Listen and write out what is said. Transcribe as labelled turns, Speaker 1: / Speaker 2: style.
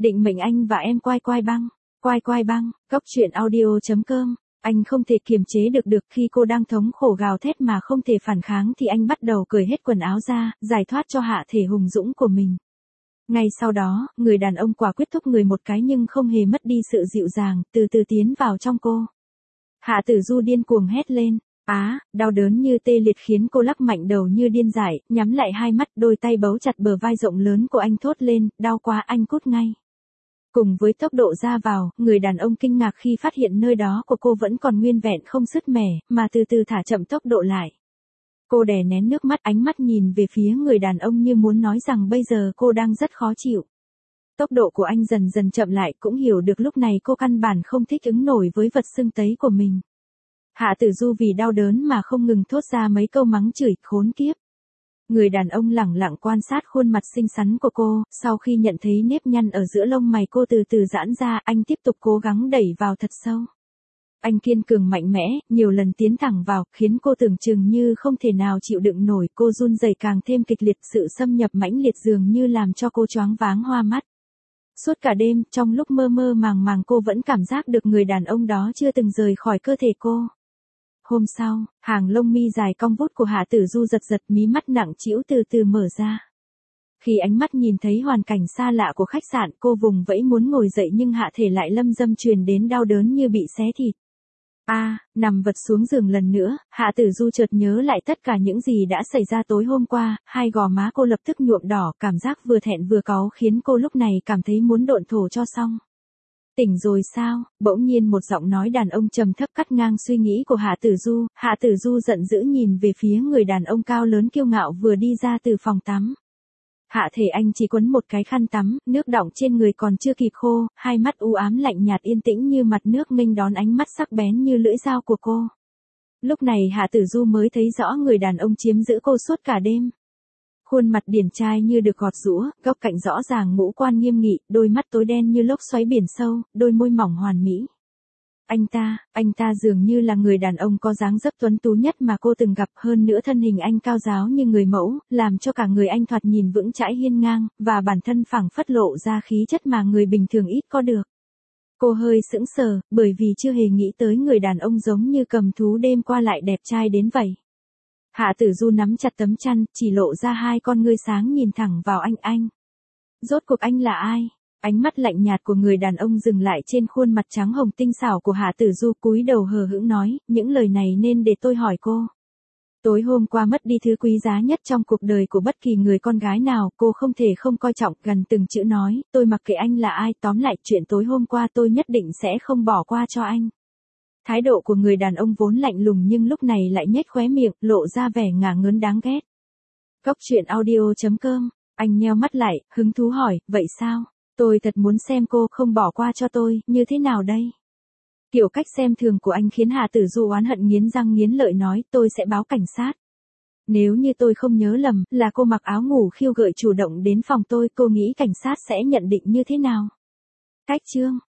Speaker 1: định mệnh anh và em quai quai băng. Quai quai băng, Cóc truyện audio.com. Anh không thể kiềm chế được khi cô đang thống khổ gào thét mà không thể phản kháng thì anh bắt đầu cởi hết quần áo ra, giải thoát cho hạ thể hùng dũng của mình. Ngay sau đó, người đàn ông quả quyết thúc người một cái nhưng không hề mất đi sự dịu dàng, từ từ tiến vào trong cô. Hạ Tử Du điên cuồng hét lên. Đau đớn như tê liệt khiến cô lắc mạnh đầu như điên dại, nhắm lại hai mắt, đôi tay bấu chặt bờ vai rộng lớn của anh thốt lên, đau quá anh cút ngay. Cùng với tốc độ ra vào, người đàn ông kinh ngạc khi phát hiện nơi đó của cô vẫn còn nguyên vẹn không sứt mẻ, mà từ từ thả chậm tốc độ lại. Cô đè nén nước mắt, ánh mắt nhìn về phía người đàn ông như muốn nói rằng bây giờ cô đang rất khó chịu. Tốc độ của anh dần dần chậm lại, cũng hiểu được lúc này cô căn bản không thích ứng nổi với vật sưng tấy của mình. Hạ Tử Du vì đau đớn mà không ngừng thốt ra mấy câu mắng chửi, khốn kiếp. Người đàn ông lẳng lặng quan sát khuôn mặt xinh xắn của cô, sau khi nhận thấy nếp nhăn ở giữa lông mày cô từ từ giãn ra, anh tiếp tục cố gắng đẩy vào thật sâu. Anh kiên cường mạnh mẽ, nhiều lần tiến thẳng vào, khiến cô tưởng chừng như không thể nào chịu đựng nổi, cô run rẩy càng thêm kịch liệt, sự xâm nhập mãnh liệt dường như làm cho cô choáng váng hoa mắt. Suốt cả đêm, trong lúc mơ mơ màng màng cô vẫn cảm giác được người đàn ông đó chưa từng rời khỏi cơ thể cô. Hôm sau, hàng lông mi dài cong vút của Hạ Tử Du giật giật, mí mắt nặng trĩu từ từ mở ra. Khi ánh mắt nhìn thấy hoàn cảnh xa lạ của khách sạn, cô vùng vẫy muốn ngồi dậy nhưng hạ thể lại lâm dâm truyền đến đau đớn như bị xé thịt. Nằm vật xuống giường lần nữa, Hạ Tử Du chợt nhớ lại tất cả những gì đã xảy ra tối hôm qua, hai gò má cô lập tức nhuộm đỏ, cảm giác vừa thẹn vừa cáu khiến cô lúc này cảm thấy muốn độn thổ cho xong. Tỉnh rồi sao? Bỗng nhiên một giọng nói đàn ông trầm thấp cắt ngang suy nghĩ của Hạ Tử Du. Hạ Tử Du giận dữ nhìn về phía người đàn ông cao lớn kiêu ngạo vừa đi ra từ phòng tắm. Hạ thể anh chỉ quấn một cái khăn tắm, nước đọng trên người còn chưa kịp khô, hai mắt u ám lạnh nhạt yên tĩnh như mặt nước nghênh đón ánh mắt sắc bén như lưỡi dao của cô. Lúc này Hạ Tử Du mới thấy rõ người đàn ông chiếm giữ cô suốt cả đêm. Khuôn mặt điển trai như được gọt giũa, góc cạnh rõ ràng ngũ quan nghiêm nghị, đôi mắt tối đen như lốc xoáy biển sâu, đôi môi mỏng hoàn mỹ. Anh ta dường như là người đàn ông có dáng dấp tuấn tú nhất mà cô từng gặp, hơn nữa thân hình anh cao ráo như người mẫu, làm cho cả người anh thoạt nhìn vững chãi hiên ngang, và bản thân phảng phất lộ ra khí chất mà người bình thường ít có được. Cô hơi sững sờ, bởi vì chưa hề nghĩ tới người đàn ông giống như cầm thú đêm qua lại đẹp trai đến vậy. Hạ Tử Du nắm chặt tấm chăn, chỉ lộ ra hai con ngươi sáng nhìn thẳng vào anh. Rốt cuộc anh là ai? Ánh mắt lạnh nhạt của người đàn ông dừng lại trên khuôn mặt trắng hồng tinh xảo của Hạ Tử Du, cúi đầu hờ hững nói, những lời này nên để tôi hỏi cô. Tối hôm qua mất đi thứ quý giá nhất trong cuộc đời của bất kỳ người con gái nào, cô không thể không coi trọng, gần từng chữ nói, tôi mặc kệ anh là ai, tóm lại chuyện tối hôm qua tôi nhất định sẽ không bỏ qua cho anh. Thái độ của người đàn ông vốn lạnh lùng nhưng lúc này lại nhếch khóe miệng, lộ ra vẻ ngả ngớn đáng ghét. Cóc truyện audio.com, anh nheo mắt lại, hứng thú hỏi, vậy sao? Tôi thật muốn xem cô không bỏ qua cho tôi, như thế nào đây? Kiểu cách xem thường của anh khiến Hạ Tử Du oán hận nghiến răng nghiến lợi nói, tôi sẽ báo cảnh sát. Nếu như tôi không nhớ lầm, là cô mặc áo ngủ khiêu gợi chủ động đến phòng tôi, cô nghĩ cảnh sát sẽ nhận định như thế nào? Cách chương